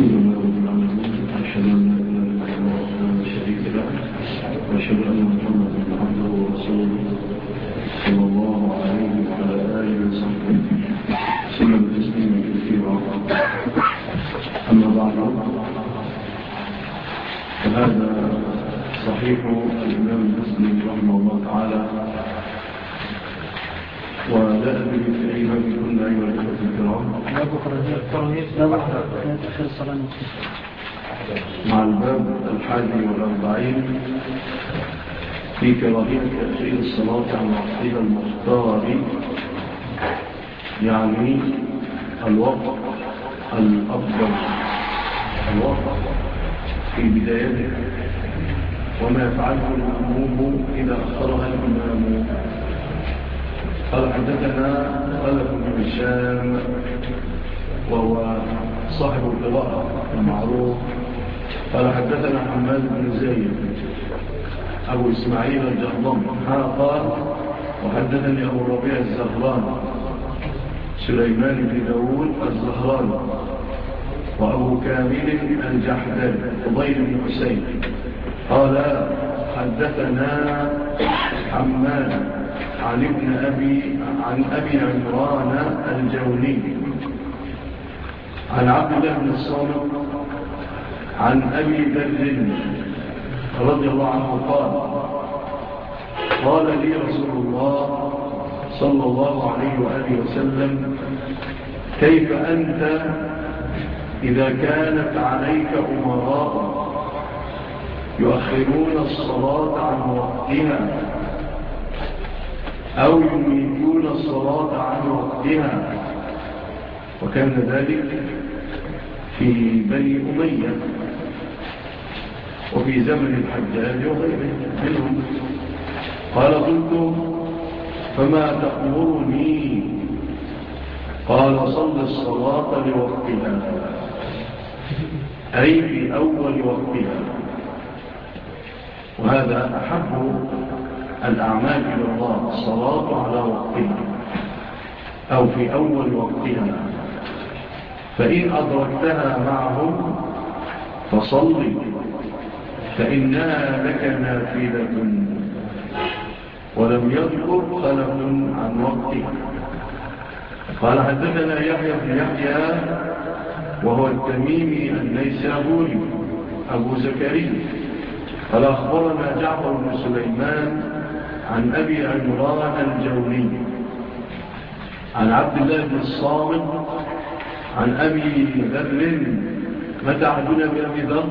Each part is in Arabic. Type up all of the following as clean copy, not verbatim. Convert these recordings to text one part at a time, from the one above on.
الحمد لله رب العالمين، أشهد أن لا إله إلا الله وحده لا شريك له، وأشهد أن محمدا عبده ورسوله صلى الله عليه وعلى آله وصحبه وسلم تسليما كثيرا. أما بعد، فهذا صحيح الإمام مسلم رحمه الله تعالى، ولا أدري في أي باب كنا أيها الأخوة الكرام. مع الباب 41 في كراهية تأخير الصلاة عن وقتها المختار، يعني الوقت الأفضل، الوقت في بدايته، وما يفعله المأموم إذا أخرها الإمام. قال حدثنا خلف بن هشام وهو صاحب القراءة المعروف. قال حدثنا حماد بن زيد أبو إسماعيل الجهضمي قال وحدثني أبو الربيع الزهراني سليمان بن داود الزهراني وأبو كامل الجحدري فضيل بن حسين قال حدثنا حماد عن أبي عمران الجوني عن عبد الله بن الصامت عن أبي ذر رضي الله عنه قال لي رسول الله صلى الله عليه وآله وسلم: كيف أنت إذا كانت عليك أمراء يؤخرون الصلاة عن وقتها أو يميتون الصلاة عن وقتها؟ وكان ذلك في بني أمية وفي زمن الحجاج وغيره منهم. قال: قلت: فما تأمرني؟ قال: صل الصلاة لوقتها، أي في أول وقتها. وهذا أحب الأعمال إلى الله، الصلاة على وقتها أو في أول وقتها، فإن أدركتها معهم فصل، فإنها لك نافلة. ولم يذكر خلف عن وقته. قال حدثنا يحيى بن يحيى وهو التميمي النيسابوري أبو زكريا قال أخبرنا جعفر بن سليمان عن أبي عمران الجوني عن عبد الله بن الصامت عن أبي ذر. متى عدنا بأبي ذر؟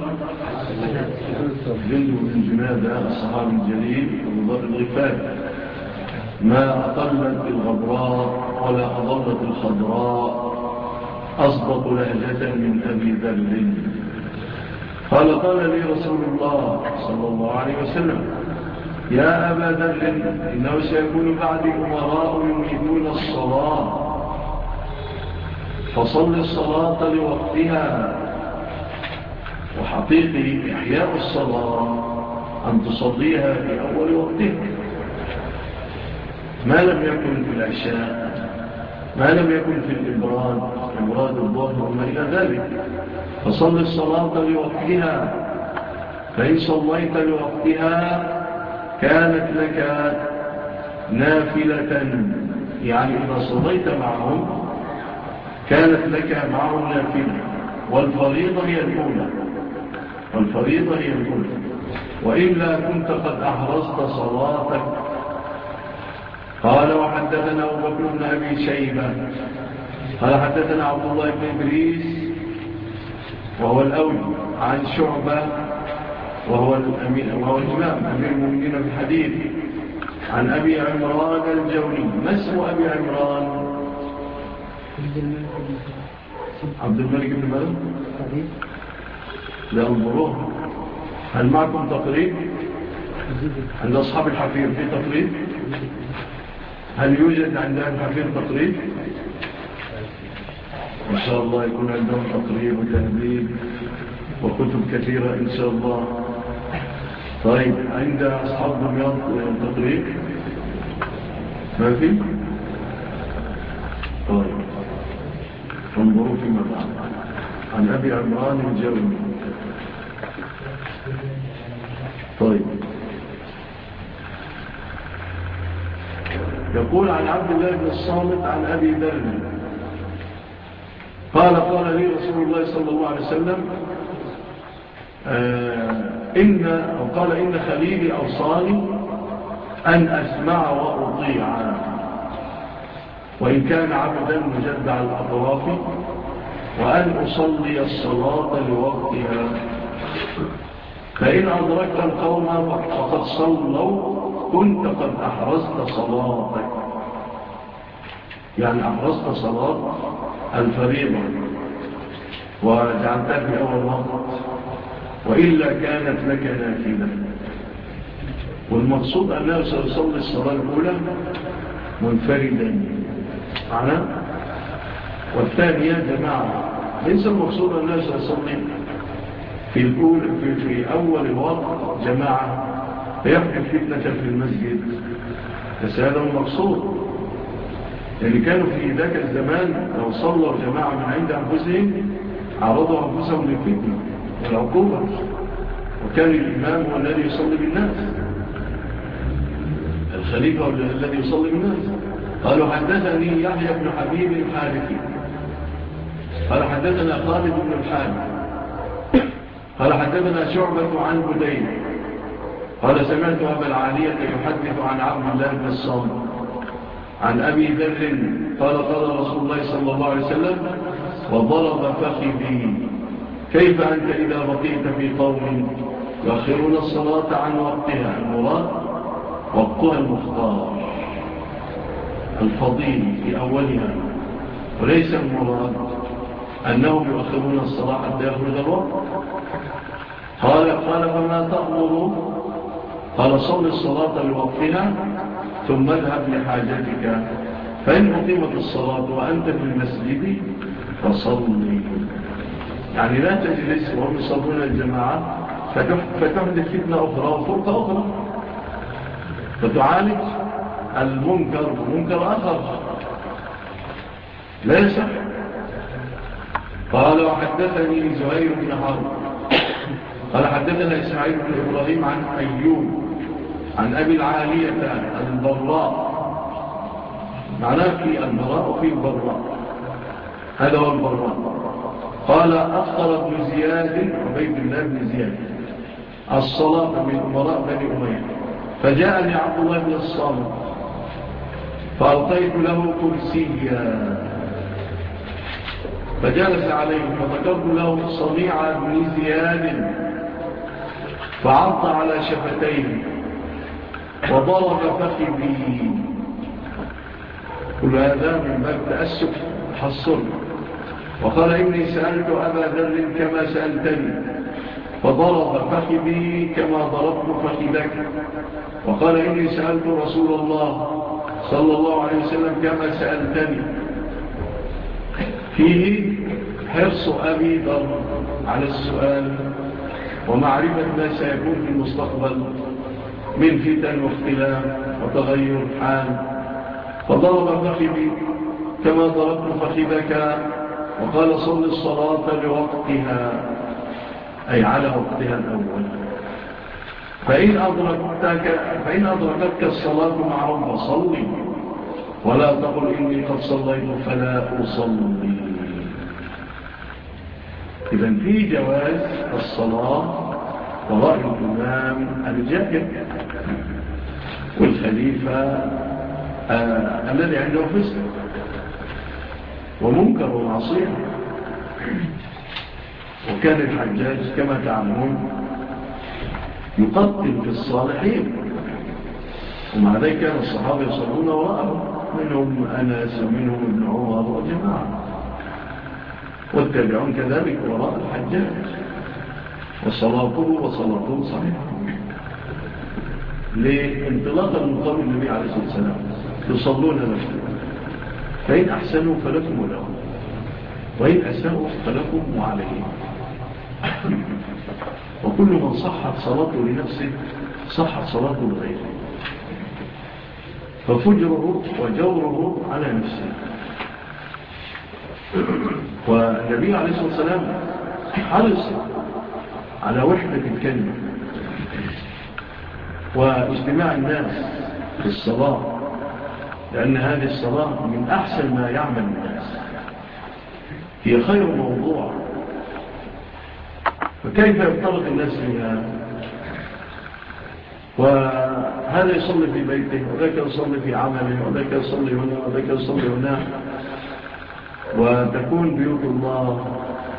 جند بن جنادة الصحابي الجليل أبو ذر الغفاري، ما أطلت الغبراء ولا أضلت الخضراء، أصبط لهجة من أبي ذر. قال لي رسول الله صلى الله عليه وسلم: يا أبا ذر، إنه سيكون بعدي أمراء يميتون الصلاة، فصل الصلاة لوقتها. وحقيقي إحياء الصلاة أن تصليها في أول وقتها، ما لم يكن في العشاء، ما لم يكن في إبراد الظهر وما إلى ذلك. فصل الصلاة لوقتها، فإن صليت لوقتها كانت لك نافلة، يعني إذا صليت معهم كانت لك معهم نافلة. والفريضة هي الأولى، وإلا كنت قد أحرزت صلاتك. قال وحدثنا أبو بكر بن أبي شيبة قال حدثنا عبد الله بن إدريس وهو الأولي عن شعبة وهو الإمام أمير المؤمنين في الحديث عن أبي عمران الجوني. ما اسم أبي عمران؟ عبد الملك بن مالك. لا انظروه، هل معكم تقريب عند أصحاب الحفير؟ في تقريب؟ هل يوجد عند الحفير تقريب؟ إن شاء الله يكون عندهم تقريب وتهذيب وكتب كثيرة إن شاء الله. طيب، عند أصحاب دمياط تقريب؟ ما في؟ طيب، انظروا فيما بعد. عن أبي عمران الجوني. طيب، يقول عن عبد الله بن الصامت عن أبي ذر قال لي رسول الله صلى الله عليه وسلم إن خليلي أوصاني أن أسمع وأطيع، وإن كان عبدا مجدع الأطراف، وأن أصلي الصلاة لوقتها، فإن أدركت القوم فقد صلوا كنت قد أحرزت صلاتك، يعني أحرزت صلاة الفريضة وجعلتها في أول وقت، وإلا كانت لك نافلة. والمقصود أنه سيصلي الصلاة الأولى منفردا معنا، والثانية جماعة. ليس المقصود أنه سيصلي في أول الوقت جماعة فيحدث فتنة في المسجد، بس هذا المقصود. يعني كانوا في ذاك الزمان لو صلوا جماعة من عند أنفسهم عرضوا أنفسهم للفتنة والعقوبة، وكان الإمام هو الذي يصلي بالناس، الخليفة الذي يصلي بالناس. قالوا حدثني يحيى بن حبيب الحارثي قال حدثنا خالد بن الحارث قال حدثنا شعبة عن بدين قال سمعت أبا العالية يحدث عن عبد الله بن الصامت عن أبي ذر قال رسول الله صلى الله عليه وسلم وضرب فخذي كيف أنت إذا بقيت في قوم يؤخرون الصلاة عن وقتها، المراد وقتها المختار الفضيل في أولها، وليس المراد أنهم يؤخرون الصلاة حتى يخرج الوقت. قال فما تأمر؟ قال صل الصلاة لوقتها ثم اذهب لحاجتك، فإن أقيمت الصلاة وأنت في المسجد فصلي. يعني لا تجلس وهم يصلون الجماعة فتحدث فتنة أخرى وفرقة أخرى، فتعالج المنكر ومنكر آخر لا يصح. قال وحدثني زهير بن حرب قال حدثنا إسماعيل بن إبراهيم عن أيوب عن أبي العالية البراء، معناه في البراء وفي البراء، هذا هو البراء. قال أخطر ابن زياد عبيد الله بن زياد الصلاة من أمراء بني أمية، فجاءني عبد الله بن الصامت فأعطيت له كرسيا فجلس عليه، فذكرت له صنيع بن زياد فعض على شفتيه وضرب فخذي. كل هذا من باب تأسف حصل. وقال إني سألت أبا ذر كما سألتني فضرب فخذي كما ضربت فخذك. وقال إني سألت رسول الله صلى الله عليه وسلم كما سألتني. فيه حرص أبي ذر على السؤال ومعرفة ما سيكون في المستقبل من فتن واختلاف وتغير حال. فضرب فخذي كما ضربت فخذك، وقال صل الصلاة لوقتها أي على وقتها الأول، فإن أدركتك الصلاة معهم فصلي، ولا تقل إني قد صليت فلا أصلي. إذن في جواز الصلاة وراء الإمام الجاهل والخليفة الذي عنده فسق ومنكر ومعصية. وكان الحجاج كما تعلمون يقتل في الصالحين، ومع ذلك كان الصحابة يصلون وراءه، منهم أنس ومنهم ابن عمر وجماعة، والتابعون كذلك وراء الحجاج، وصلاته صحيحة لانطلاقا من قول النبي عليه الصلاة والسلام يصلون لكم فإن أحسنوا فلكم ولهم، وإن أساءوا فلكم وعليهم. وكل من صحت صلاته لنفسه صحت صلاته لغيره، ففجره وجوره على نفسه. والنبي عليه الصلاة والسلام حرص على وحدة الكلمة واجتماع الناس في الصلاة، لأن هذه الصلاة من أحسن ما يعمل الناس، هي خير موضوع. فكيف يفترق الناس فيها؟ وهذا يصلي في بيته، وذاك يصلي في عمله، وذاك يصلي هنا، وذاك يصلي هنا، وتكون بيوت الله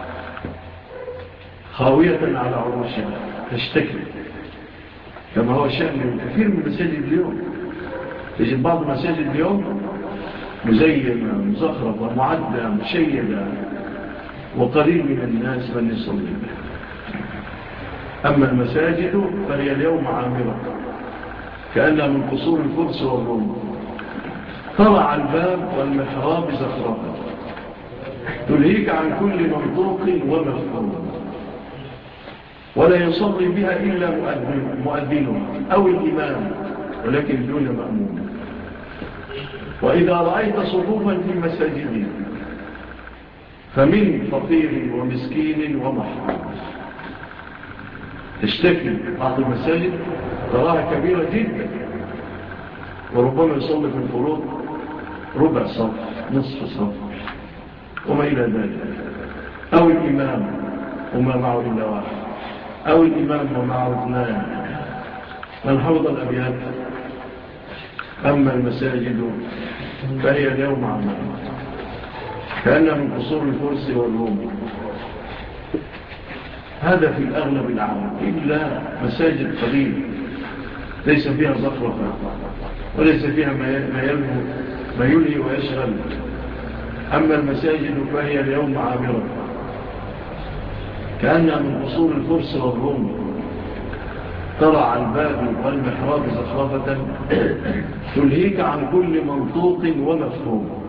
خاوية على عروشها تشتكي، كما هو شأن كثير من المساجد اليوم. تجد بعض المساجد اليوم مزينة مزخرفة معدة مشيدة، وقليل من الناس من يصلي بها. أما المساجد فهي اليوم عامرة كأنها من قصور الفرس والروم، طلع الباب والمحراب زخرفة تلهيك عن كل منطوق ومفهوم، ولا يصلي بها إلا مؤذن أو الإمام ولكن دون مأمون. وإذا رأيت صفوفا في مساجد فمن فقير ومسكين ومحروم. تشتكي بعض المساجد تراها كبيرة جدا، وربما يصلي في الفروض ربع صف نصف صف وما إلى ذلك، أو الإمام وما معه إلا واحد، أو الإمام ومعه اثنان. من حفظ الأبيات. أما المساجد فهي اليوم عامة كأنها من قصور الفرس والروم. هذا في الأغلب العام، إلا مساجد قليلة ليس فيها زخرفة وليس فيها ما يلهي ويشغل. أما المساجد فهي اليوم عامرة كأنها من قصور الفرس والروم، ترى على الباب والمحراب زخرفة تلهيك عن كل منطوق ومفهوم.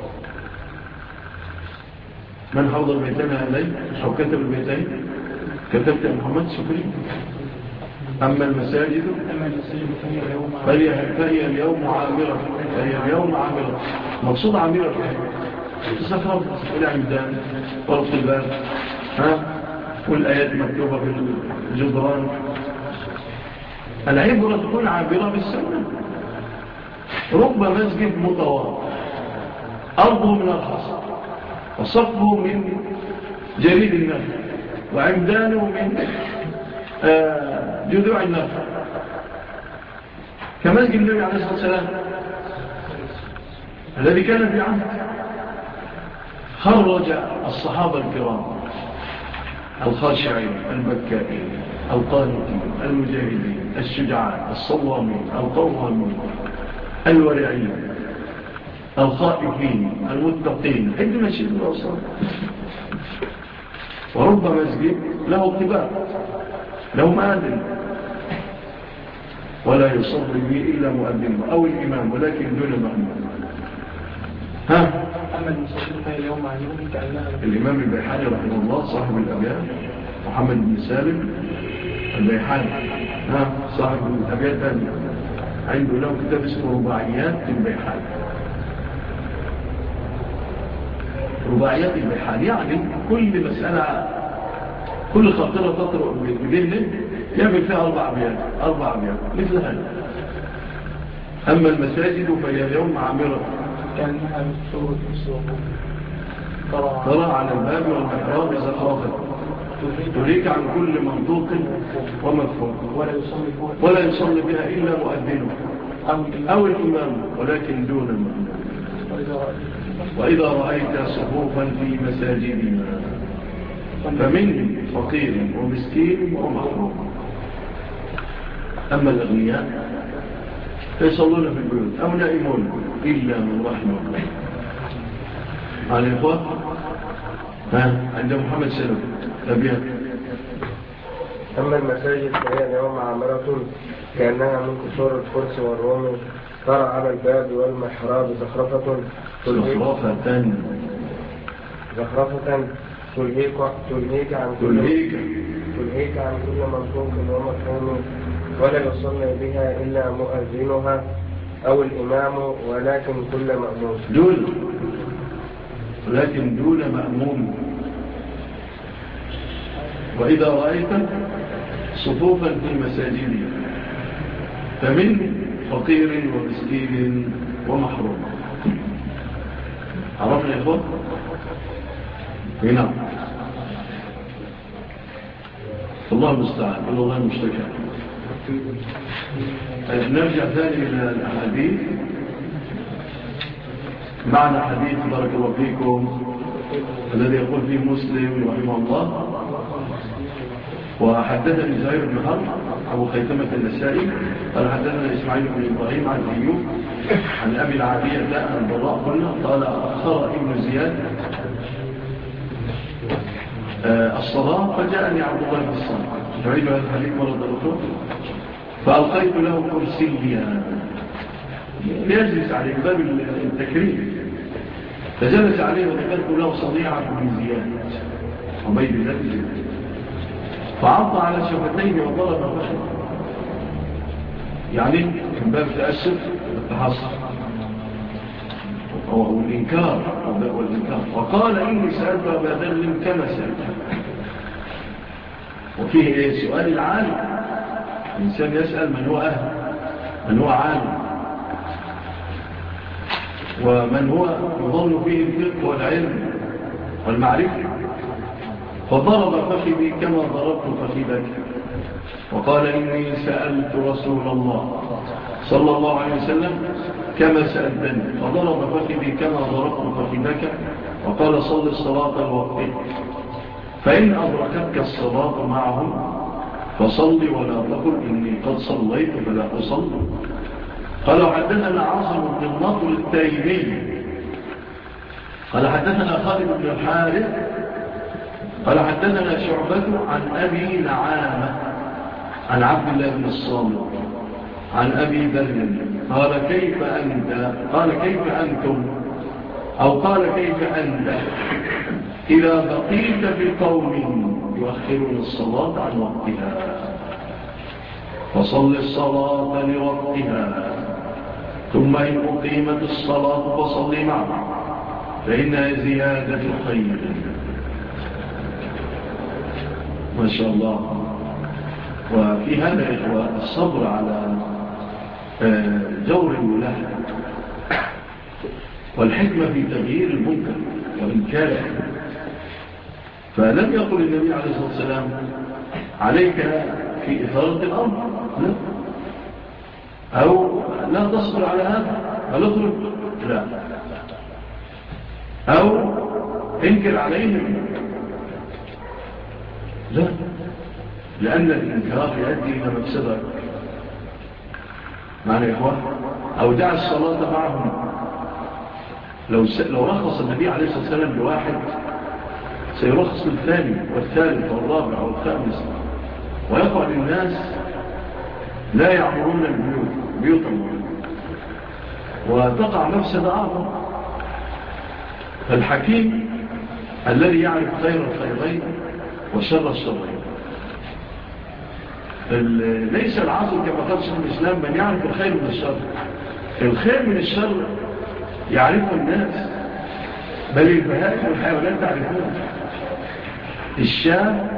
من حوض البيتين هذين أو كتب البيتين؟ كتبت محمد سفري. أما المساجد فهي اليوم عامرة، فهي اليوم عامرة. مقصود عامرة زخرفة والعمدان والطباب والآيات مكتوبة في الجدران. العبرة تكون عابرة بالسنة. رب مسجد مطوار أرضه من الحصر وصفه من جليد النخل وعمدانه من جذوع النخل، كمسجد النبي عليه الصلاة والسلام الذي كان في عهد خرج الصحابة الكرام الخاشعين البكائين القانتين المجاهدين الشجعان الصوامين القوامين الورعين الخائفين المتقين عندنا شيء من الأصول. ورب مسجد له قباب له مآذن ولا يصلي به إلا مؤذن أو الإمام ولكن دون مأمون. أما المصلين فهي اليوم عن كأنها الإمام البيحاني رحمه الله صاحب الأبيات محمد بن سالم البيحاني صاحب الأبيات عنده له كتاب اسمه رباعيات البيحاني. رباعيات البيحاني يعني كل مسألة كل خاطرة تطرق بذهنه يعمل فيها 4 أبيات مثل هذا. أما المساجد فهي اليوم عامرة كأنها بالصور ترى على الباب والمحراب زخرفة تريك عن كل منطوق ومفهوم، ولا يصلي بها إلا مؤذنه أو الإمام ولكن دون المأمون. وإذا رأيت صفوفا في مساجدنا فمن فقير ومسكين ومحروم. أما الأغنياء فيصلون في البيوت أو نائمون إلا من رحمه الله. على الإخوة عند محمد سلم أبيات. أما المساجد فهي اليوم عامرة كأنها من قصور الفرس والروم، ترى على الباب والمحراب زخرفة تلهيك عن كل منطوق ومفهوم، ولا يصلي بها إلا مؤذنها أو الإمام ولكن كل مأمون. لكن دون مأموم. وإذا رأيت صفوفا في مساجد فمن فقير ومسكين ومحروم. عرفنا يا إخوة؟ هنا الله المستعان، الله المشتكى. نرجع ثاني إلى الحديث. معنى حديث بارك الله فيكم الذي يقول فيه مسلم رحمه الله: وحدثني زهير بن حرب أبو خيثمة النسائي قال حدثنا إسماعيل بن إبراهيم عن أيوب عن أبي العالية عن البراء قلنا قال أخر ابن زياد الصلاة فجاءني عبد الله بن الصلاة تعيد هذا الحديث مرة أخرى فألقيت له كرسيا ليجلس عليه باب التكريم فجلس عليه وذكرت له صنيعة بن زياد عبيد الله بن زياد فعض على شفتيه وضرب فخذ يعني من باب التأسف والتحصر والإنكار وقال إني سألت أبا ذر كما سألت. وفيه سؤال العالم، الإنسان يسأل من هو أهل، من هو عالم، ومن هو يظن فيه الفقه والعلم والمعرفة. فضرب فخذي كما ضربت فخذك وقال إني سألت رسول الله صلى الله عليه وسلم كما سألتني فضرب فخذي كما ضربت فخذك وقال صل الصلاة الوقت فإن أدركتك الصلاة معهم فصل ولا تقل إني قد صليت فلا أصل. قال حدثنا عاصم بن النضر التيمي قال حدثنا خالد بن الحارث قال حدثنا شعبة عن أبي نعامة عن عبد الله بن الصامت عن أبي ذر قال كيف أنت قال كيف أنتم أو قال كيف أنت إذا بقيت في قوم يؤخرون الصلاة عن وقتها فصل الصلاة لوقتها ثم إن أقيمت الصلاة فصل معها فإنها زيادة خير. ما شاء الله. وفي هذا إخوة الصبر على جور الولاة والحكمة في تغيير المنكر وإنكاره. فلم يقل النبي عليه الصلاة والسلام عليك في إثارة الأمر لا، أو لا تصبر على هذا بل اطلب لا، أو انكر عليهم لا، لأن الإنكار يؤدي إلى مفسدك. معنى يا إخوان أو دع الصلاة معهم. لو رخص النبي عليه الصلاة والسلام لواحد سيرخص الثاني والثالث والرابع والخامس ويقع للناس لا يعمرون البيوت وتقع مفسدة أعظم. فالحكيم الذي يعرف خير الخيرين وشر الشرين. ليس العاصل كما قال شيخ الإسلام من يعرف الخير من الشر. الخير من الشر يعرفه الناس بل البهائم والحيوانات تعرفون. الشاة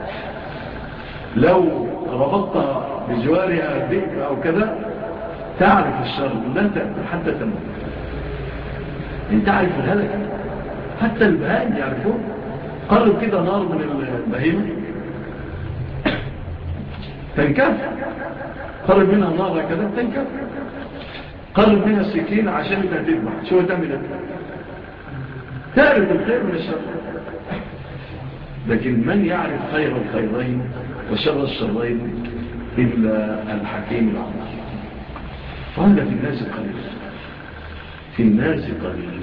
لو ربطت بجوارها ذئب أو كذا تعرف الشر لا تأكل حتى تموت. انت تعرف الهلك حتى البهائم يعرفون. قرب كده نار من البهيمة تنكف، قرب منها نار كذا تنكف، قرب منها السكين عشان تذبح شو تعمل؟ تعرف الخير من الشر. لكن من يعرف خير الخيرين وشر الشرين إلا الحكيم العظيم. وهذا في الناس قليل، في الناس قليل.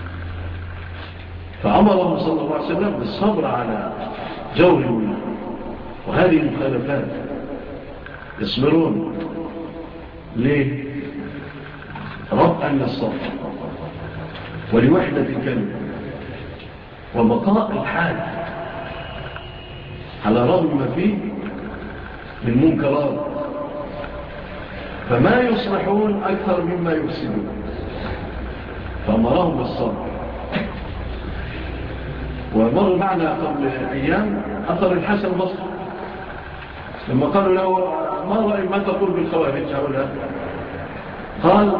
فأمره صلى الله عليه وسلم بالصبر على جور الولاة وهذه المخالفات. يصبرون ليه؟ رفعا للصبر ولوحدة الكلمة وبقاء الحال على رغم ما فيه من منكرات. فما يصلحون أكثر مما يفسدون. فأمرهم بالصبر ومر معنا قبل أيام أثر الحسن البصري لما قالوا له ما تقول بالخوارج هؤلاء؟ قال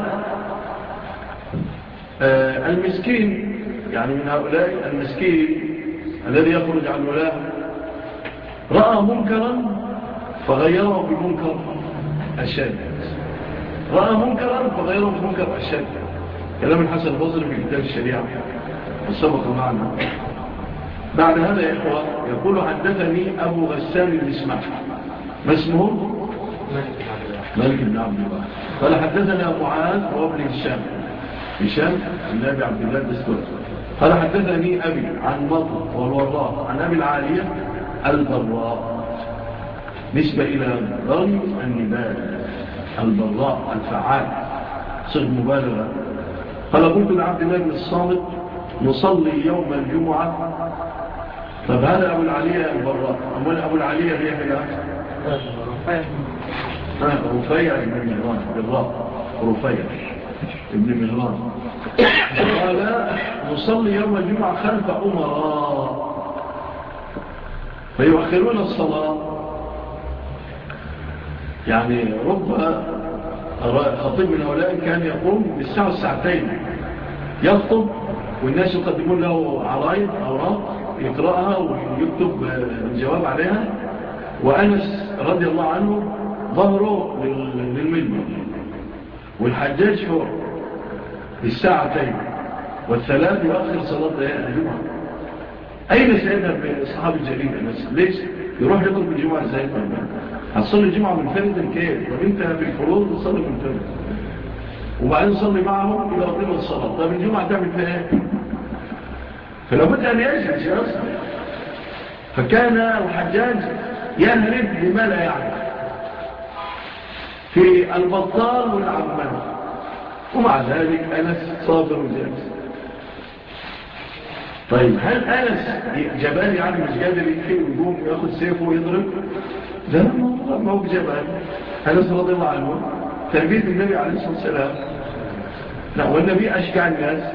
المسكين، يعني من هؤلاء المسكين الذي يخرج عن ولاء رأى منكرا فغيره بمنكر أشد، رأى منكرا فغيره بمنكر أشد. كلام الحسن البصري في كتاب الشريعة وسبق معنا. بعد هذا يا إخوة يقول حدثني أبو غسان الإسماعيلي، ما اسمه؟ مالك بن عبد الله. قال حدثنا معاذ وابن هشام بن أبي عبد الله الدستوري. قال حدثني أبي عن مطر والوراء عن أبي العالية البراء، نسبة إلى ضرب النبال، البراء الفعال، صيغ مبالغة. قال قلت لعبد الله بن الصامت نصلي يوم الجمعة. طب هذا أبو العالية البراء، أما أبو العالية هي رفيع بن مهران بالراء، رفيع ابن مهران. قال نصلي يوم الجمعة خلف أمراء فيؤخرون الصلاة. يعني رب خطيب من هؤلاء كان يقوم بالساعة والساعتين يخطب والناس يقدمون له عرايض أوراق يقرأها ويكتب الجواب عليها، وأنس رضي الله عنه ظهره للمنبر والحجاج فوق بالساعتين والثلاث يؤخر صلاة الجمعة. أين سيذهب الصحابي الجليل أنس؟ ليش يروح يطلب الجمعة ازاي؟ هتصلي الجمعة منفردا كيف؟ طب انت في الفروض تصلي منفرد وبعدين تصلي معهم إلى قيمة الصلاة. طب الجمعة تعمل فيها ايه؟ فلابد أن يجلس أصلا. فكان الحجاج يهرب بما لا يعرف في البطال والعمان، ومع ذلك أنس صابر وجالس. طيب هل أنس جبال يعني مش قادر يكفي ويقوم ويأخذ سيفه ويضرب؟ لا ما هو بجبال. أنس رضي الله عنه تربية النبي عليه الصلاة والسلام، لا والنبي أشجع الناس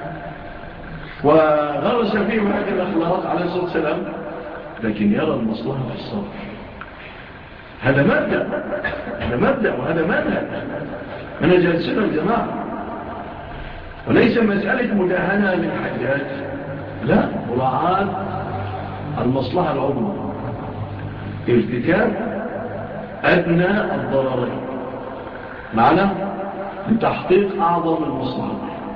وغرس فيهم هذه الأخلاق عليه الصلاة والسلام، لكن يرى المصلحة في الصبر. هذا مبدأ وهذا منهج السنة الجماعة، وليس مسألة مداهنة للحجاج، لا، مراعاة المصلحة العظمى، ارتكاب أدنى الضررين معنى لتحقيق أعظم المصلحة،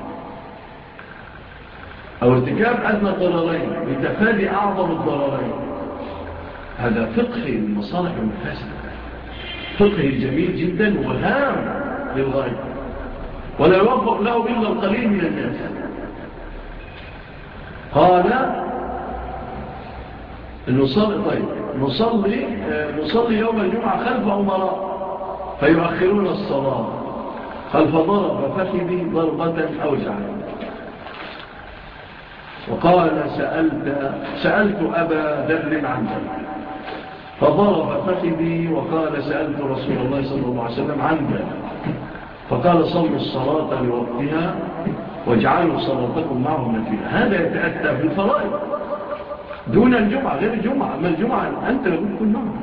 أو ارتكاب أدنى الضررين لتفادي أعظم الضررين. هذا فقه المصالح والمفاسد، فقه جميل جدا وهام للغاية، ولا يوفق له إلا القليل من الناس. قال نصلي يوم الجمعة خلف أمراء فيؤخرون الصلاة. قال فضرب فخذي ضربة أوجع. وقال سألت أبا ذر عن ذلك فضرب فخذي، وقال سألت رسول الله صلى الله عليه وسلم عن ذلك فقال صلوا الصلاة لوقتها واجعلوا صلاتكم معهم نفيلة. هذا يتأتى في الفرائض دون الجمعة، غير الجمعة. أما الجمعة أنت لابد تكون معهم،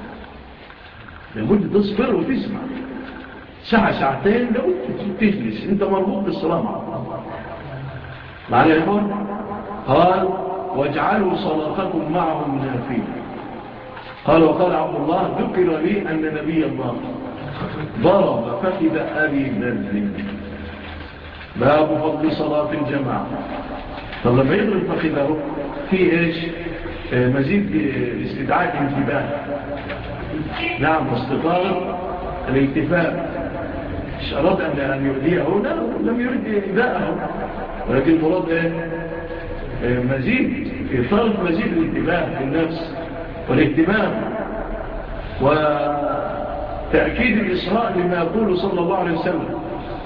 لابد تصبر وتسمع ساعتين، لابد تجلس، أنت مربوط بالصلاة معهم. معنى يقول قال واجعلوا صلاتكم معهم نافلة. قال وقال عبد الله ذكر لي أن نبي الله ضرب فخذ أبي ذر. باب فضل صلاة الجماعة. طب لما يضرب فخذه في إيش؟ مزيد استدعاء الانتباه، نعم، واستطارة الانتفاع. مش أراد أن يؤذيه، لا، لم يريد إيذاءه، ولكن المراد مزيد إثارة مزيد الانتباه في النفس والاهتمام وتأكيد الإسراء لما يقول صلى الله عليه وسلم.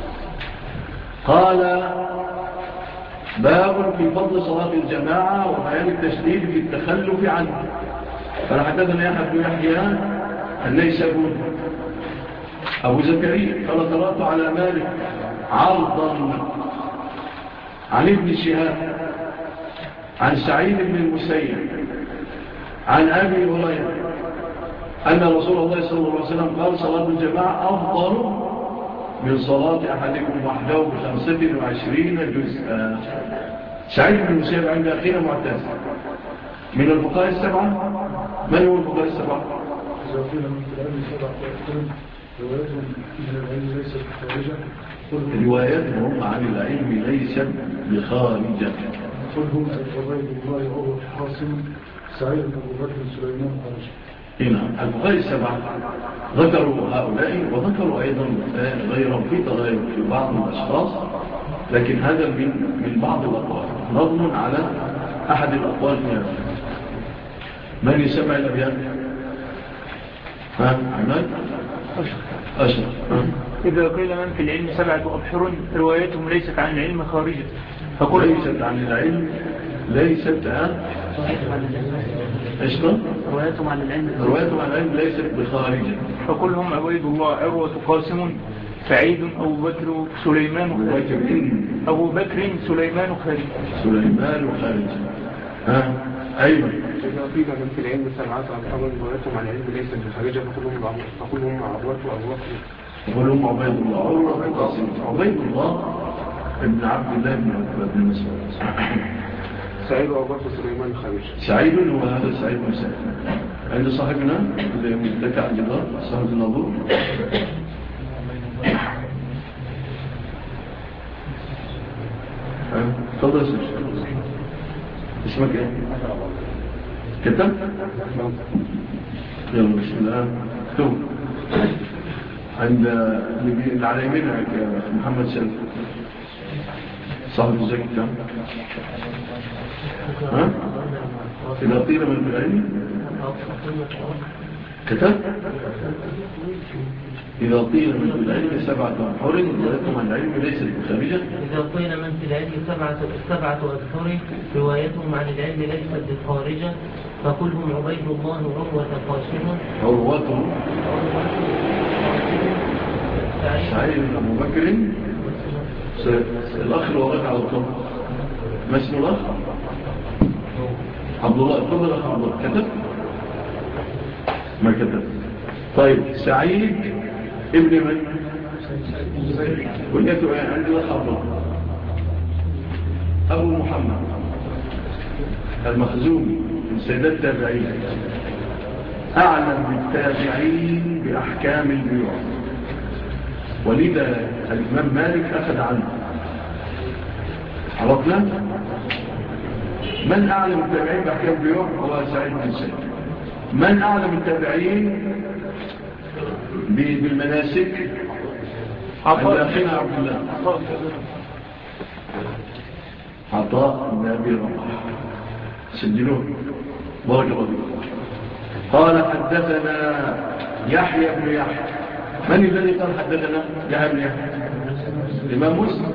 قال باب في فضل صلاة الجماعة وبيان التشديد في التخلف عنه. فحدثنا يحيى بن يحيى الليثي أبو زكريا قال قرأت على مالك عرضا عن ابن شهاب عن سعيد بن المسيب عن أبي هريرة أن رسول الله صلى الله عليه وسلم قال صلاة الجماعة أفضل من صلاة أحدكم وحده ب25 جزءا. سعيد بن المسيب عند أخينا معتز من الفقهاء السبعة. من هو الفقهاء السبعة؟ رواياتهم عن العلم ليست بخارجة. قلهم عبيد الله وهو حاصم سعيد بن أبو بكر سليمان خارج. هنا الفقهاء السبعة ذكروا هؤلاء وذكروا أيضا غيرهم في تغير في بعض الأشخاص، لكن هذا من بعض الأقوال نظم على أحد الأقوال في هذا. من يسمع الأبيات؟ عماد أشرف. إذا قيل من في العلم 7 أبحر روايتهم ليست عن العلم خارجة فقل ليست عن العلم ليست عن إيش قال؟ روايتهم عن العلم ليست بخارجة. فكلهم عبيد الله عروة قاسم سعيد أبو بكر سليمان خارج. أيوة. إذا قيل من في العلم 7 أبحر روايتهم عن العلم ليست بخارجة فكلهم عبيد الله عروة قاسم عبيد الله ابن عبد الله بن مسعود. سعيد أبو بكر سليمان خارج. سعيد وهذا سعيد بن مسعود عند صاحبنا اللي مدك عبد الله صاحب النظور. تفضل. اسمك ايه؟ كتب؟ يلا بسم الله. اكتب عند اللي على يمينك يا محمد سلم صاحب الزكي كم؟ إذا قيل من العلم كتب؟ إذا قيل من العلم 7 أبحر روايتهم عن العلم ليست بخارجة. إذا قيل من في العلم 7 أبحر روايتهم عن العلم ليست بخارجة فكلهم عبيد الله عروة قاسم سعيد بن أبو بكر الأخ الوراك على طول. ما اسمه الأخ؟ عبد الله. تفضل الأخ عبد الله. كتب؟ ما كتب. طيب سعيد ابن من؟ كنيته عند الأخ عبد الله أبو محمد المخزومي من سيدات التابعين أعلم بالتابعين بأحكام البيوع، ولذا الإمام مالك أخذ عنه. عرفنا من أعلم التابعين بأحكام البيوع؟ هو سعيد بن مسيب. من أعلم التابعين بالمناسك؟ عند أخينا عبد الله عطاء بن أبي رباح. سجلوه بارك الله فيكم. قال حدثنا يحيى بن يحيى. من الذي قال حدثنا يحيى بن يحيى؟ الإمام مسلم.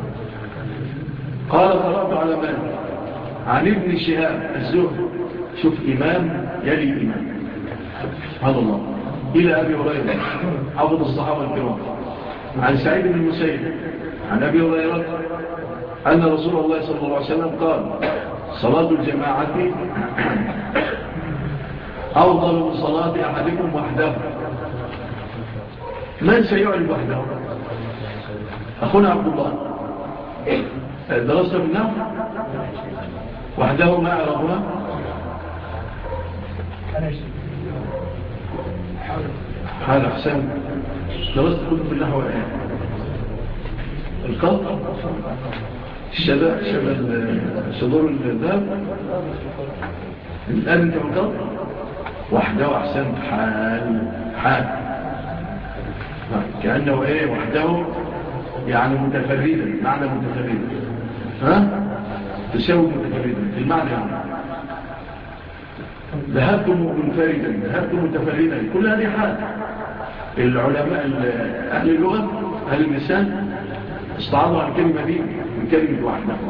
قال قرأت على مالك عن ابن شهاب الزهري. شوف إمام يلي إمام سبحان الله إلى أبي هريرة حافظ الصحابة الكرام عن سعيد بن المسيب عن أبي هريرة أن رسول الله صلى الله عليه وسلم قال صلاة الجماعة أفضل من صلاة أحدكم وحده. من سيعلم وحده؟ أخونا عبد الله درست بالنحو وحده ما أعرفها حال أحسن. درست كتب بالنحو القلب شذور الذهب الآن انت القلب وحده أحسن. حال كأنه ايه وحده يعني متفردا. معنى متفردا تساوي متفردا في المعنى يعني. ذهبتم منفردا ذهبتم متفردا كل هذه حال. العلماء أهل اللغة أهل اللسان استعاضوا عن كلمة دي من كلمة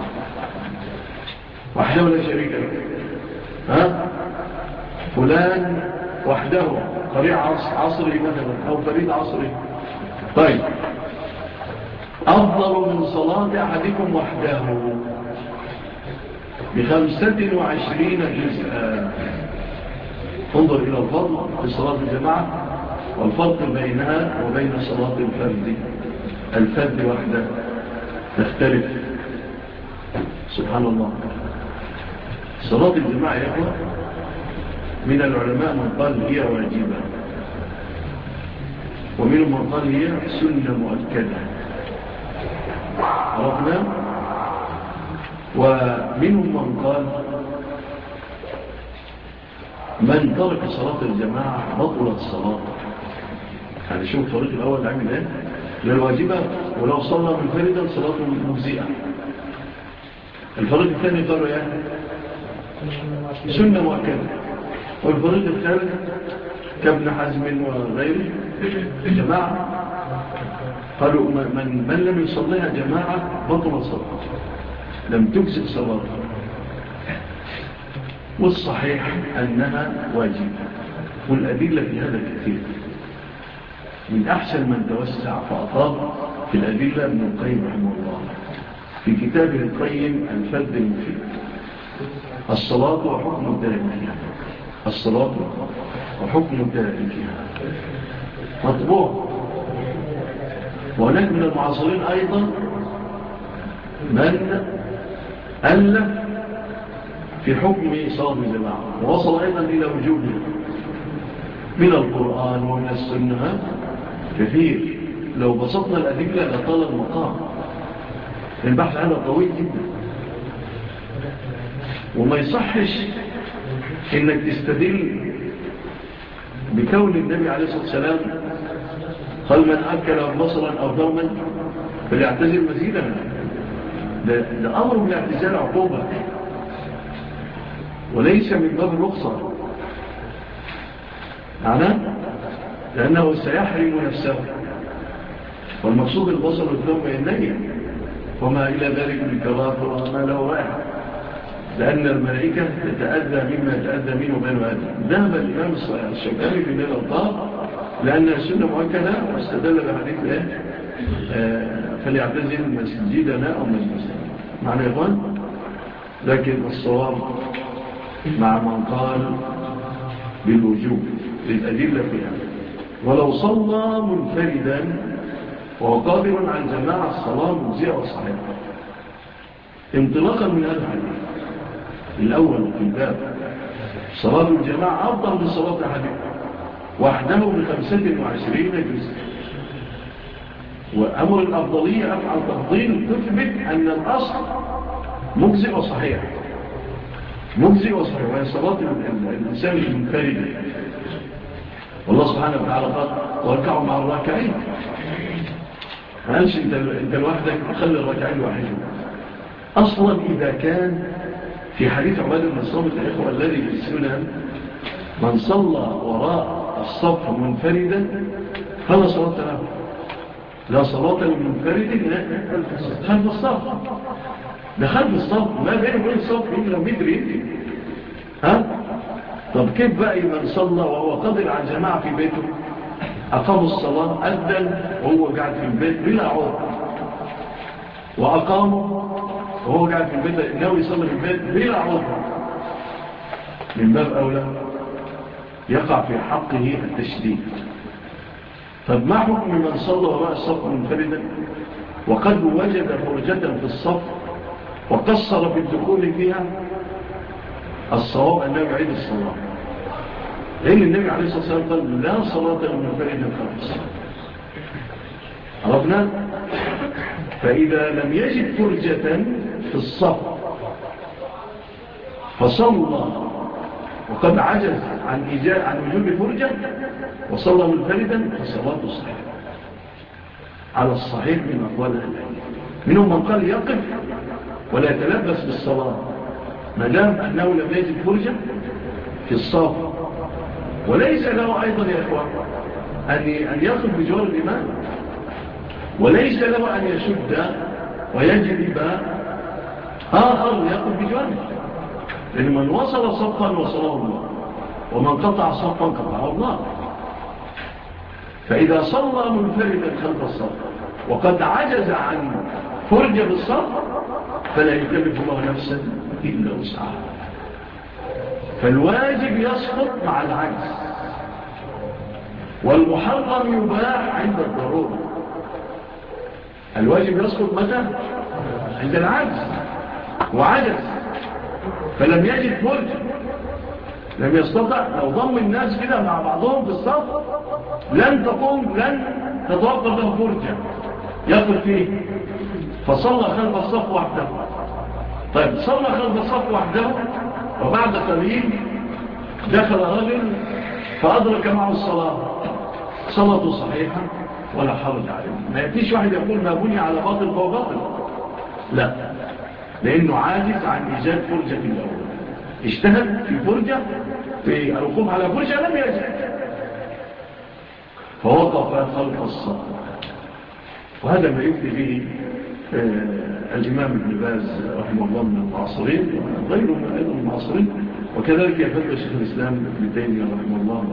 وحده لا شريك له. فلان وحده طريق عصري مثلا أو فريد عصري. طيب أفضل من صلاة أحدكم وحده. ب25 جزءا. انظر إلى الفضل في صلاة الجماعة والفرق بينها وبين صلاة الفرد وحده تختلف. سبحان الله. صلاة الجماعة يا أخوة من العلماء من قال هي واجبة، ومنهم من قال هي سنة مؤكدة، عرفنا. ومنهم من قال من ترك صلاة الجماعة بطلت الصلاة. يعني شوف الطريق الأول عمل ايه للواجبة، ولو صلى منفردا صلاة مجزئة. الفريق الثاني قالوا ايه سنة مؤكدة. والفريق الثالث كابن حزم وغيره جماعة قالوا من لم يصليها جماعة بطل صلاة، لم تجزئ صلاة. والصحيح أنها واجبة، والأدلة في هذا كثير. من أحسن من توسع فأطاب في الأدلة ابن القيم رحمه الله في كتابه القيم الفرد المفيد، الصلاة وحكم تاركها. الصلاة وحكم تاركها مطبوع. وهناك من المعاصرين أيضا من ألف في حكم صلاة الجماعة ووصل أيضا إلى وجوده من القرآن ومن السنة كثير. لو بسطنا الأدلة لطال المقام، البحث عنها طويل جدا. وما يصحش إنك تستدل بكون النبي عليه الصلاة والسلام قال من أكل بصرا أو ثوما فليعتزل مزيدا. ده أمر بالاعتزال عقوبة وليس من باب الرخصة، معناه لأنه سيحرم نفسه. والمقصود البصر والثوم النهي وما إلى ذلك من كراهة وما له رائحة، لأن الملائكة تتأذى مما يتأذى منه بنو آدم. ذهب الإمام الشوكاني في نيل الأوطار لأن السنة مؤكدة واستدل بحديث فليعتزل مسجدنا أو مجلسنا. معنى يا إخوان، لكن الصواب مع من قال بالوجوب للأدلة فيها. ولو صلى منفردا وهو قادر على الجماعة الصلاة مجزئة وصحيحة. انطلاقا من هذا الحديث الأول في الباب، صلاة الجماعة أفضل من صلاة الحديث وحده ب25 جزء. وأمر الأفضلية أفعل تفضيل تثبت أن الأصل مجزئ وصحيح، مجزئ وصحيح، وهي صلاة الإنسان المنفرد. والله سبحانه وتعالى قال واركعوا مع الراكعين. ما قالش انت لوحدك خلي الراكعين واحدين. اصلا اذا كان في حديث عبادة بن الصامت الاخوه الذي في السنن من صلى وراء الصف منفردا فلا صلاة له، لا صلاة للمنفرد خلف الصف. ده خلف الصف ما بينه وبين الصف إلا متر يمكن. طب كيف بقى من صلى وهو قادر على الجماعة في بيته، أقاموا الصلاة أذن وهو قاعد في البيت بلا عذر، وأقاموا وهو قاعد في البيت ناوي يصلي في البيت بلا عذر، من باب أولى يقع في حقه التشديد. طب ما حكم من صلى وراء الصف منفردا وقد وجد فرجة في الصف وقصر في الدخول فيها؟ الصواب أنه يعيد الصلاة، لأن النبي عليه الصلاة والسلام قال لا صلاة للمنفرد خلف الصف. عرفنا؟ فإذا لم يجد فرجة في الصف فصلى وقد عجز عن وجود فرجة وصلى منفردا فصلاته صحيحة على الصحيح من أقوال العلم. منهم من قال يقف ولا يتلبس بالصلاة ما دام أنه لم يجد فرجة في الصف، وليس له أيضا يا إخوان أن يقف بجوار الإمام، وليس له أن يشد ويجلب آخر يقف بجواره، لأن من وصل صفا وصله الله ومن قطع صفا قطعه الله. فإذا صلى منفردا خلف الصف وقد عجز عن فرجة بالصف فلا يكلف الله نفسا إلا وسعها. فالواجب يسقط مع العجز، والمحرم يباح عند الضرورة. الواجب يسقط متى؟ عند العجز، وعجز فلم يجد فرجة، لم يستطع. لو ضم الناس كده مع بعضهم في الصف لن تتوقف له فرجة يقف فيه، فصلى خلف الصف وحده. طيب صلى خلف الصف وحده، وبعد قليل دخل رجل فأدرك معه الصلاة، صلاته صحيحة ولا حرج عليه. ما يأتيش واحد يقول ما بني على باطل فهو باطل، لا، لأنه عاجز عن إيجاد فرجة في الأول. اجتهد في فرجة، في الوقوف على فرجة لم يجد، فوقف خلف الصف. وهذا ما يفتي به الإمام ابن باز رحمه الله من المعاصرين وغيره من أيضا المعاصرين، وكذلك يفتى شيخ الإسلام ابن تيمية رحمه الله.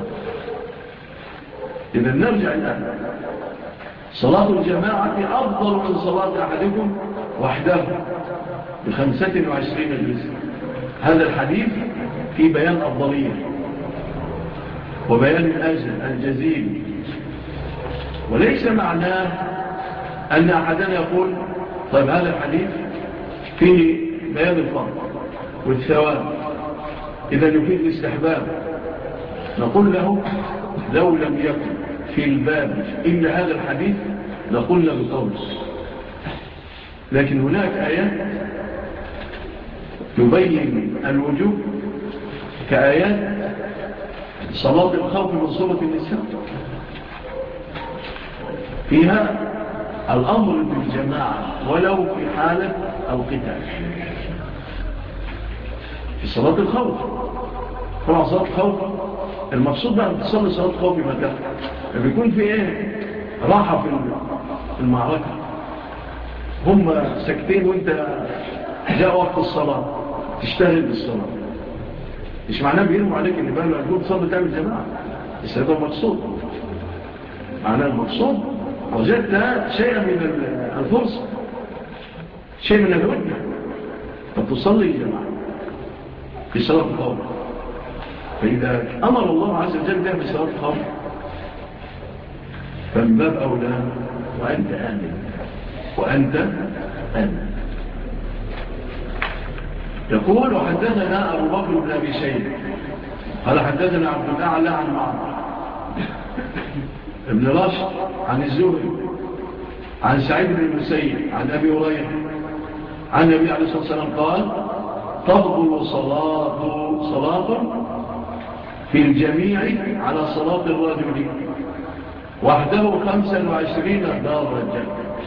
إذا نرجع الآن، صلاة الجماعة أفضل من صلاة أحدكم وحده ب25 جزء. هذا الحديث في بيان أفضلية وبيان الأجر الجزيل، وليس معناه أن أحدنا يقول طيب هذا الحديث فيه بيان الفضل والثواب إذا يفيد الاستحباب. نقول له لو لم يكن في الباب إلا هذا الحديث لقلنا بقول، لكن هناك آيات تبين الوجوب كآيات صلاة الخوف من سورة النساء، فيها الأمر بالجماعة ولو في حالة القتال. في صلاة الخوف طبعا صلاة الخوف المقصود بأن تصلي صلاة الخوف متى بيكون في ايه؟ راحة في المعركة، هم ساكتين وانت جاء وقت الصلاة تشتغل بالصلاة. مش معناه بيرموا عليك ان بقى الأجول تصلي تعمل جماعة، بس هذا المقصود. معناه المقصود وجدت شيئا من الفرصة، شيء من الهدنة، فتصلي جماعة في صلاة الخوف. فإذا أمر الله عز وجل بها بصلاة الخوف فمن باب أولى وأنت آمن. يقول وحدثنا أبو بكر بن أبي شيبة قال حدثنا عبد الأعلى عن معمر ابن راشد عن الزهري عن سعيد بن المسيب عن أبي هريرة عن النبي عليه الصلاة والسلام قال تفضل صلاة في الجميع على صلاة الرجل وحده 25 درجة.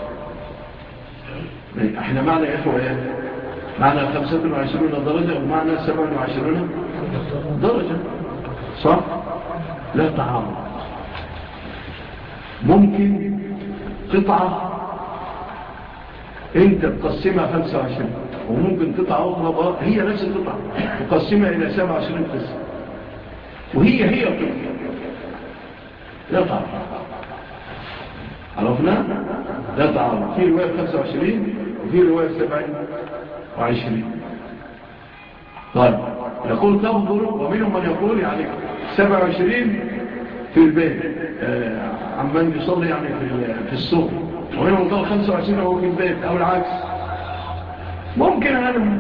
احنا معنى يا اخوة معنى 25 درجة ومعنى 27 درجة، صح؟ لا تعارض. ممكن قطعة انت تقسمها 25 وممكن قطعة أخرى هي نفس القطعة تقسمها إلى 27 قسم وهي القطعة، لا تعارض. عرفنا؟ لا تعارض. في رواية 25 وفي رواية 27. طيب يقول تفضل، ومنهم من يقول يعني 27 في البيت عمن يصلي يعني في السوق، ومنهم قال 25 وهو في البيت أو العكس. ممكن هذا.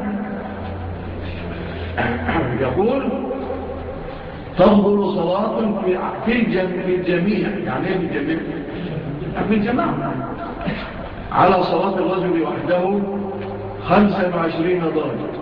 يقول تفضل صلاة في الجميع، يعني ايه في الجميع؟ في الجماعة على صلاة الرجل وحده 25 درجة.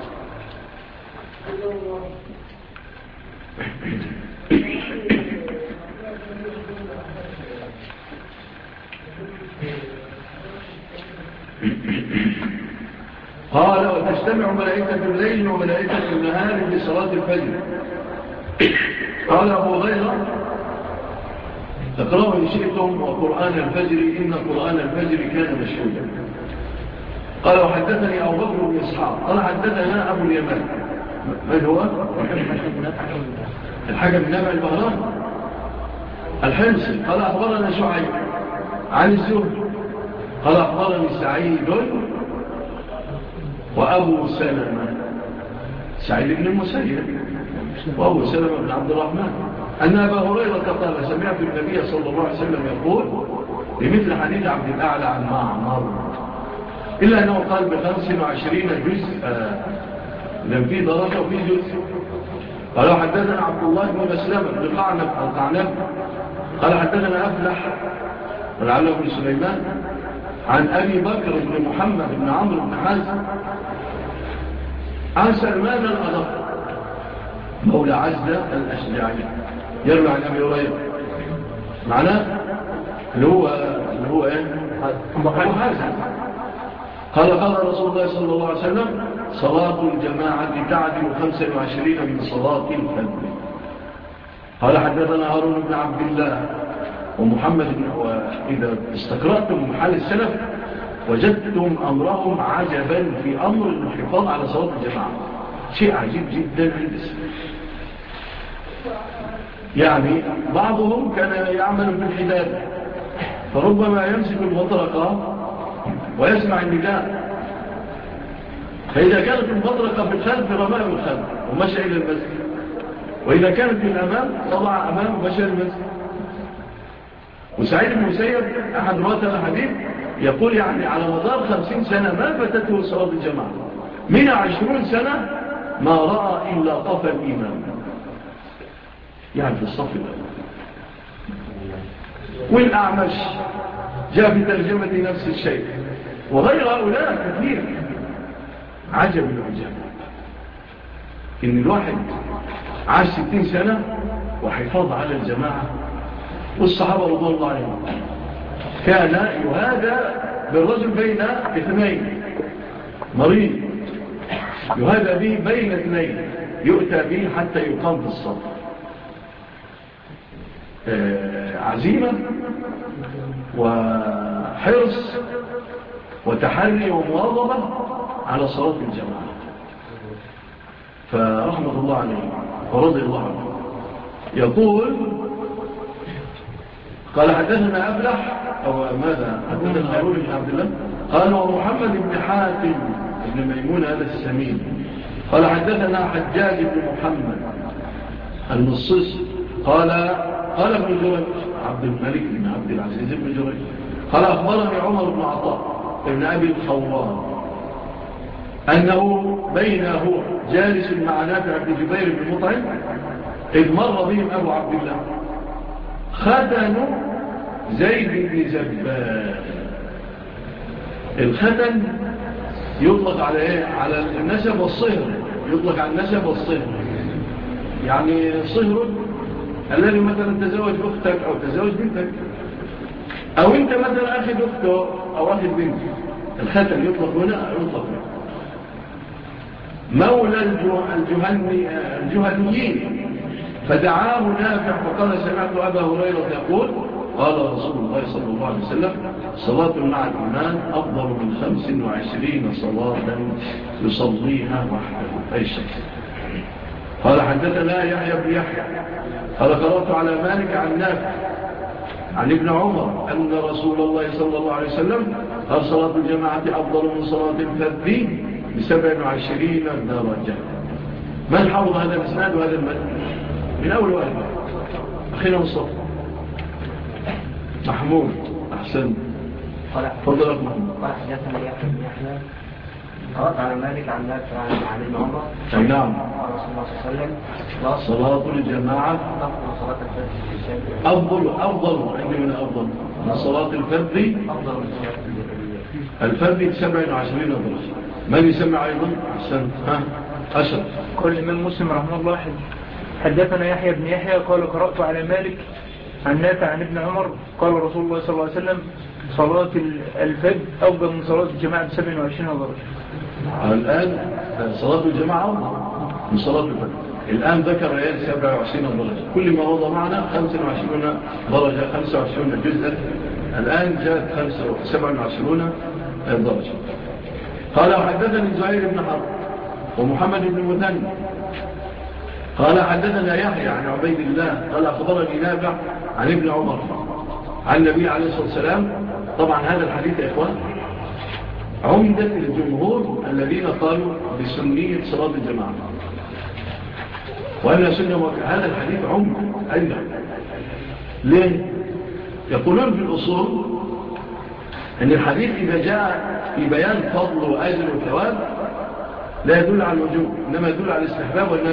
قال وتجتمع ملائكة الليل وملائكة النهار بصلاة الفجر. قال أبو هريرة تقرأوا إن شئتم وقرآن الفجر إن قرآن الفجر كان مشهودا. قال وحدثني أبو بكر بن إسحاق قال حدثنا أبو اليمان. من هو؟ الحكم بن نافع البهراني الحمصي. قال أخبرنا شعيب عن الزهري قال أخبرني سعيد وأبو سلمة سعيد بن المسيب وأبو سلمة بن عبد الرحمن أن أبا هريرة قال سمعت النبي صلى الله عليه وسلم يقول بمثل حديث عبد الأعلى عن معمر إلا أنه قال ب25 جزء لم في درجة وفي جزء. قالوا حدثنا عبد الله بن مسلمة بن القعنب قال حدثنا أفلح ولعله بن سليمان عن أبي بكر بن محمد بن عمرو بن حازم عن سلمان الأغر مولى عزة الأشجعي يروي عن أبي هريرة معناه اللي هو إيه؟ أبو حازم قال رسول الله صلى الله عليه وسلم صلاة الجماعة تعدل 25 من صلاة الفجر. قال حدثنا هارون بن عبد الله ومحمد وإذا استقرأتم حال السلف وجدتم أمرهم عجبا في أمر الحفاظ على صلاة الجماعة شيء عجيب جدا عند السلف. يعني بعضهم كان يعمل بالحداد فربما يمسك المطرقة ويسمع النداء فإذا كانت المطرقة بالخلف رماه بالخلف ومشى إلى المسجد وإذا كانت بالأمام طلع أمام ومشى إلى المسجد. وسعيد بن مسيب أحد رواة الحديث يقول يعني على مدار 50 سنة ما فاتته صلاة الجماعة من 20 سنة ما رأى إلا طف الإمام يعني في الصف الأول. والأعمش جاء في ترجمة نفس الشيء وغير هؤلاء كثير. عجب العجاب إن الواحد عاش 60 سنة وحفاظ على الجماعة. والصحابة رضي الله عنهم كان يهادى بالرجل بين اثنين مريض يهادى به بين اثنين يؤتى به حتى يقام في الصف. عزيمة وحرص وتحري ومواظبة على صلاة الجماعة. فرحمة الله عليه ورضي الله عنه يقول قال حدثنا أفلح أو ماذا حدثنا هارون بن عبد الله قال ومحمد بن حاتم بن ميمون هذا السمين قال حدثنا حجاج بن محمد المصيص قال ابن جريج عبد الملك بن عبد العزيز بن جريج قال أخبرني عمر بن عطاء ابن أبي الخوار أنه بينه جالس مع نافع بن جبير بن مطعم إذ مر بهم أبو عبد الله ختن زيد بن زبان. الختن يطلق على إيه؟ على النسب والصهر. يطلق على النسب والصهر يعني صهر الذي مثلا تزوج أختك أو تزوج بنتك أو أنت مثلا أخذ أخته أو أخذ بنتك. الختن يطلق هنا يطلق هنا. مولى الجهنيين فدعاه نافع فقال سمعت أبا هريرة يقول قال رسول الله صلى الله عليه وسلم صلاة مع الإمام أفضل من 25 صلاة يصليها وحده أي شخص. قال حدثنا يحيى بن يحيى قال قرأت على مالك عن نافع عن ابن عمر أن رسول الله صلى الله عليه وسلم قال صلاة الجماعة أفضل من صلاة الفذ ب27 درجة. من حفظ هذا الإسناد وهذا المتن من أول واحد أخينا مصطفى محمود أحسن فضل لك محمود. قال حدثنا يحيى بن يحيى قرأت على مالك عن نافع عن ابن عمر أي نعم قال رسول الله صلى الله عليه وسلم صلاة الجماعة صلاة الفجر أفضل عندي من أفضل من صلاة الفجر أفضل من صلاة الفجر 27 درجة. من يسمع أيضا أحسن أشرف. قال الإمام مسلم رحمه الله حدثنا يحيى بن يحيى قال قرأت على مالك عن نافع عن ابن عمر قال رسول الله صلى الله عليه وسلم صلاة الفجر أفضل من صلاة الجماعة ب27 درجة. الآن صلاة الجماعة من صلاة الفجر. الآن ذكر آيات 27 درجة. كل ما وضع معنا 25 درجة 25 جزءا. الآن جاءت 27 درجة. قال وحدثني زهير بن حرب ومحمد بن مثنى قال حدثنا يحيى عن عبيد الله قال أخبرني نافع عن ابن عمر عن النبي عليه الصلاة والسلام. طبعا هذا الحديث يا إخوان عمدة الجمهور الذين قالوا بسنية صلاة الجماعة وأن سنة هذا الحديث عمدة أيضا. ليه؟ يقولون في الأصول أن الحديث إذا جاء في بيان فضل وأجل وثواب لا يدل على الوجوب، إنما يدل على الاستحباب والندب.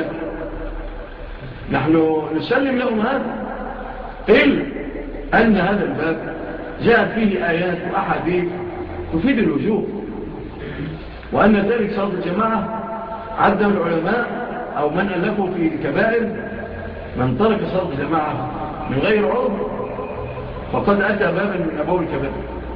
نحن نسلم لهم هذا، إلا أن هذا الباب جاءت فيه آيات وأحاديث تفيد الوجوب، وأن ذلك صلاة الجماعة عدم العلماء أو من ألفوا في الكبائر من ترك صلاة الجماعة من غير عذر فقد أتى بابا من أبواب الكبائر،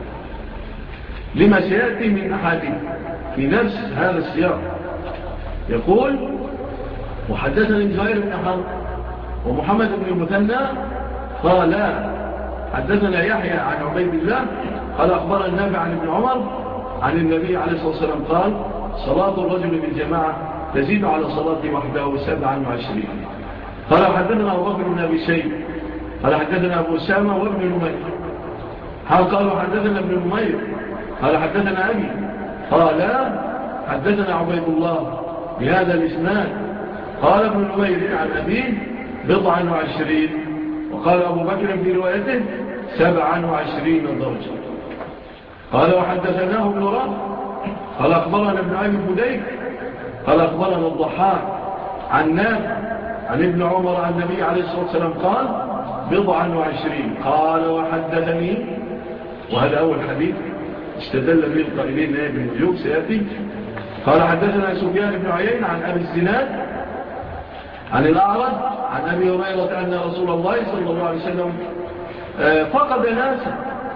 لما سيأتي من أحاديث في نفس هذا السياق. يقول: وحدثني زهير بن حرب ومحمد بن المثنى قال حدثنا يحيى عن عبيد الله قال أخبر النافع عن ابن عمر عن النبي عليه الصلاة والسلام قال: صلاة الرجل بالجماعة تزيد على صلاته وحده 27. قال حدثنا أبو بكر بن أبي شيبة قال حدثنا أبو أسامة وابن نمير قالوا حدثنا ابن نمير قال حدثنا أبي قال حدثنا عبيد الله بهذا الإسناد قال ابن نمير عن أبيه 27، وقال أبو بكر في روايته 27 درجة. قال وحدثناه ابن رافع قال أخبرنا ابن أبي فديك قال أخبرنا الضحاك عن نافع عن ابن عمر عن النبي عليه الصلاة والسلام قال 27. قال وحدثني، وهذا أول حديث استدل به القائلين بالوجوب سيأتي. قال حدثنا سفيان بن عيين عن أبي الزناد عن الأعرج عن أبي هريرة أن رسول الله صلى الله عليه وسلم فقد ناسا.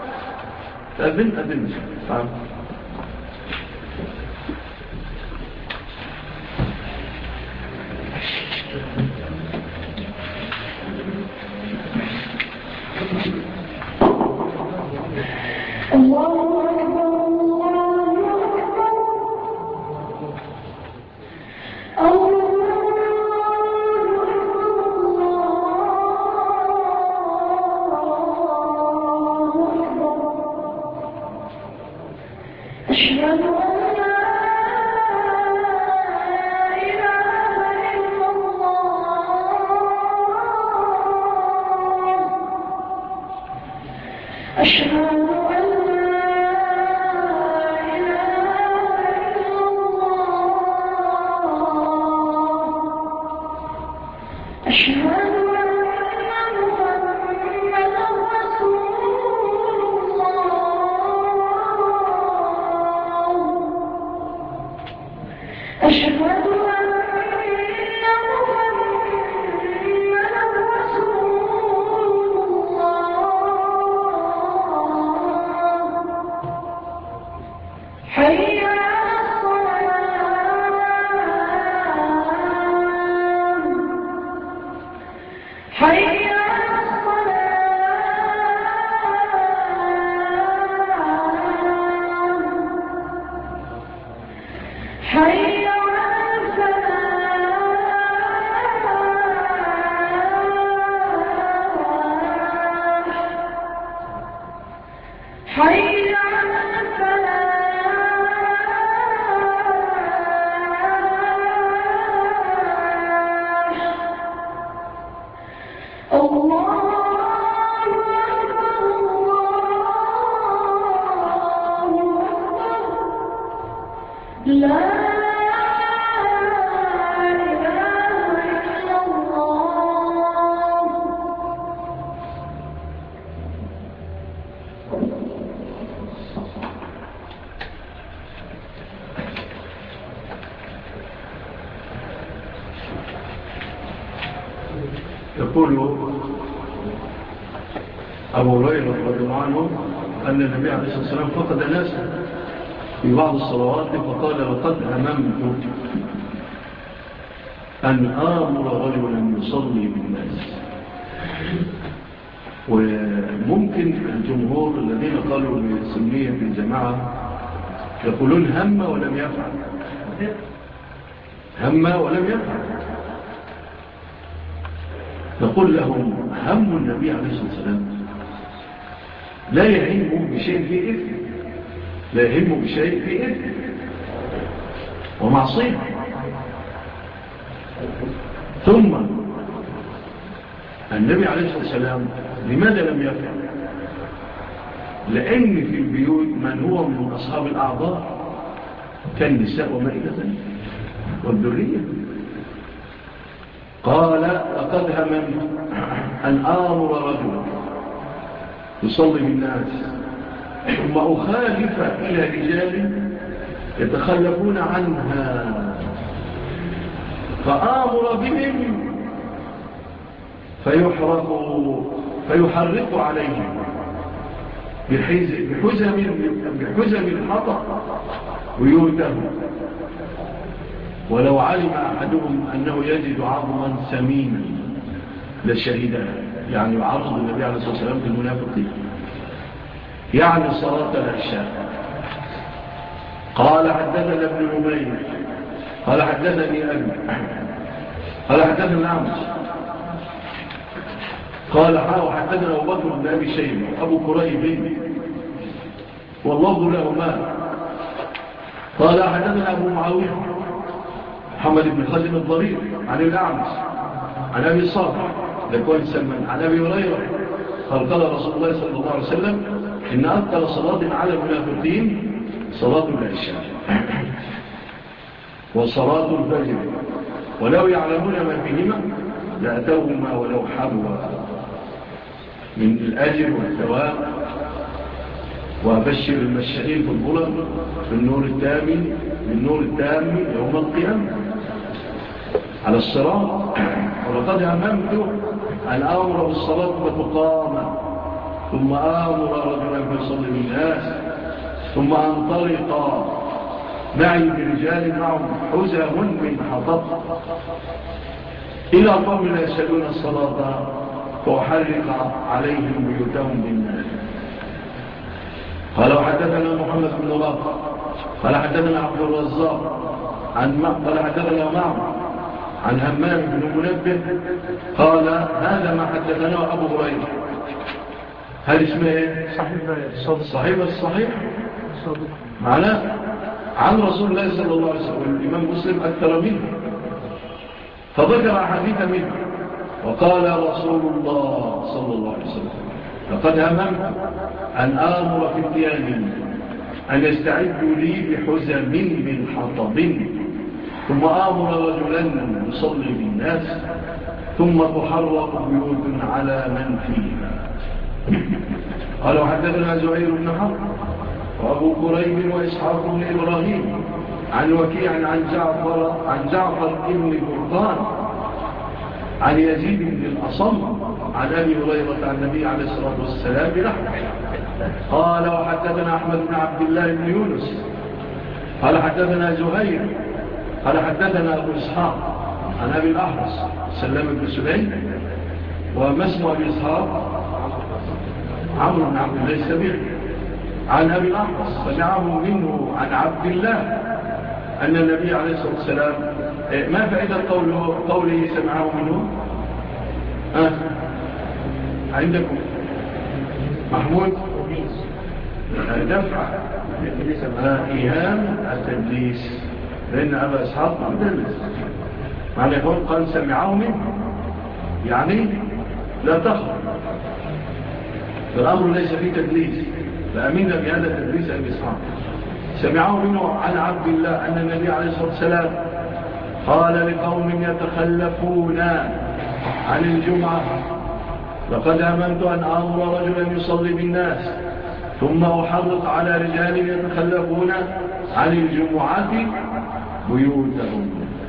أذن الله أكبر أشهد أن لا إله إلا الله أشهد أن يقول أبو هريرة رضي الله عنه أن النبي عليه الصلاة والسلام فقد ناسا في بعض الصلوات فقال: لقد هممت أن آمر رجلا يصلي بالناس. وممكن الجمهور الذين قالوا بسنية في الجماعة يقولون هم ولم يفعل، هم ولم يفعل. نقول لهم: هم النبي عليه الصلاة والسلام لا يعلم بشيء فيه إثم، لا يهمه بشيء في إثم ومعصية. ثم النبي عليه الصلاة والسلام لماذا لم يفعل؟ لأن في البيوت من هو من أصحاب الأعضاء كالنساء ومائدة والذرية. قال لقد هممت أن آمر رجلا يصلي بالناس ثم أخالف إلى رجال يتخلفون عنها فآمر بهم فيحرق عليهم بحزم الحطب بيوتهم، ولو علم أحدهم أنه يجد عظما سمينا لشهده. يعني يعرض النبي عليه الصلاة والسلام بالمنافقين، يعني صلاة العشاء. قال حدثنا ابن نمير قال حدثني أبي قال حدثنا الأعمش قال حدثنا أبو بكر بن أبي شيبة أبو كريب واللفظ لهما قال حدثنا أبو معاوية محمد بن خزم الضرير عن الأعمش عن أبي صالح لكوان سلمان عن أبي هريرة قال رسول الله صلى الله عليه وسلم إن أثقل صلاة على المنافقين صلاة العشاء وصلاة الفجر ولو يعلمون ما فيهما لأتوهما ولو حبوا من الأجر والثواب. وأبشر المشاهير في الظلم بالنور التام يوم القيامة على الصراط. ولقد هممت أن آمر بالصلاة فتقام ثم آمر رجلا فيصلي بالناس ثم أنطلق معي برجال معهم حزم من حطب إلى قوم لا يشهدون الصلاة فأحرق عليهم بيوتهم بالنار. قال وحدثنا محمد بن رافع قال حدثنا عبد الرزاق قال حدثنا معه عن همام بن منبه قال هذا ما حدثنا أبو هريرة. هل اسمه ايه؟ صحيح الصحيح معناه عن رسول الله صلى الله عليه وسلم. الإمام مسلم أكثر منه فذكر حديث منه وقال رسول الله صلى الله عليه وسلم لقد هممت أن آمر فتيان أن يستعدوا لي بحزم من حطب ثم آمر رجلا يصلي بالناس ثم تحرق بيوت على من فيها. قال وحدثنا زهير بن حرب وأبو كريب وإسحاق بن إبراهيم عن وكيع عن جعفر بن برقان عن يزيد بن الأصم عن أبي هريرة عن النبي عليه الصلاة والسلام بنحوه. قال وحدثنا أحمد بن عبد الله بن يونس قال حدثنا زهير قال حدثنا أبو إسحاق عن أبي الأحرص سلام بن سليم وما اسم أبي إسحاق عمرو بن عبد الله السبيعي عن أبي الأحرص سمعه منه عن عبد الله أن النبي عليه الصلاة والسلام ما فائدة قوله سمعه منه عندكم محمود دفع إيهام التدليس لأن أبا إسحاق مدلس معنى يقول قال سمعه منه يعني لا تخف الأمر ليس فيه تدليس فأمنا بهذا التدليس أبي إسحاق سمعه منه عن عبد الله أن النبي عليه الصلاة والسلام قال لقوم يتخلفون عن الجمعة لقد هممت أن آمر رجلا يصلي بالناس ثم أحرق على رجال يتخلفون عن الجمعة بيوتهم.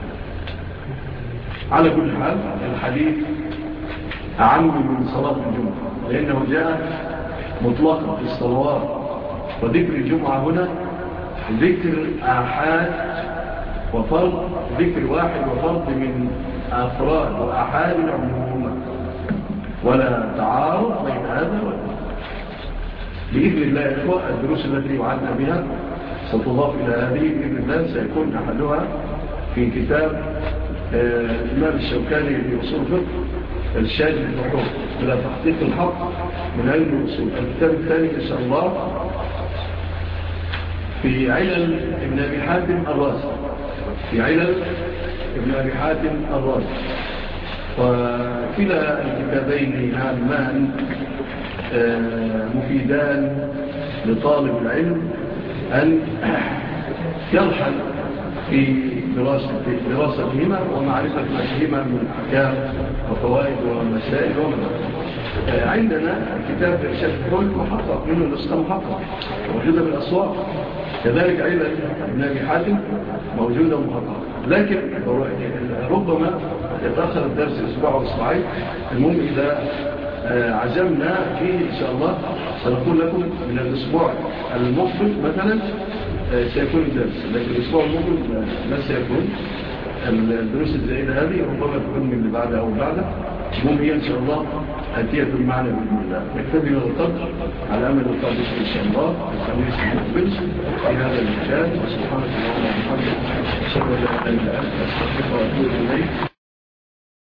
على كل حال الحديث أعم من صلاة الجمعة لأنه جاء مطلقا في الصلوات وذكر الجمعة هنا ذكر آحاد وفرد ذكر واحد وفرد من أفراد وآحاد العموم ولا تعارض بين هذا ولا بإذن الله يا إخوة. الدروس التي وعدنا بها ستضاف إلى هذه بإذن الله سيكون أحدها في كتاب الإمام الشوكاني لأصول فقه الشاذ البحوث إلى تحقيق الحق من علم الأصول. الكتاب الثاني إن شاء الله في علل ابن أبي حاتم الرازي، في علل ابن أبي حاتم الرازي. وكلا الكتابين هامان مفيدان لطالب العلم أن يرحل في دراستهما ومعرفة ما فيهما من أحكام وفوائد ومسائل ومنها. عندنا كتاب إرشاد الكل محقق منه نسخة محقق موجودة بالأسواق، كذلك أيضا ابن أبي حاتم موجودة محققة، لكن ربما يتأخر الدرس أسبوع أو أسبوعين. المهم إذا عزمنا فيه إن شاء الله سنقول لكم من الأسبوع المقبل مثلا سيكون الدرس، لكن الأسبوع المقبل لا سيكون الدروس الزائدة هذه، ربما تكون من اللي بعدها أو بعدها. المهم هي إن شاء الله أتية معنا بإذن الله. نكتفي هذا القدر على أمل القادم إن شاء الله الخميس المقبل في هذا المكان. وسبحانك اللهم وبحمدك أشهد أن لا إله إلا أنت أستغفرك وأتوب إليك.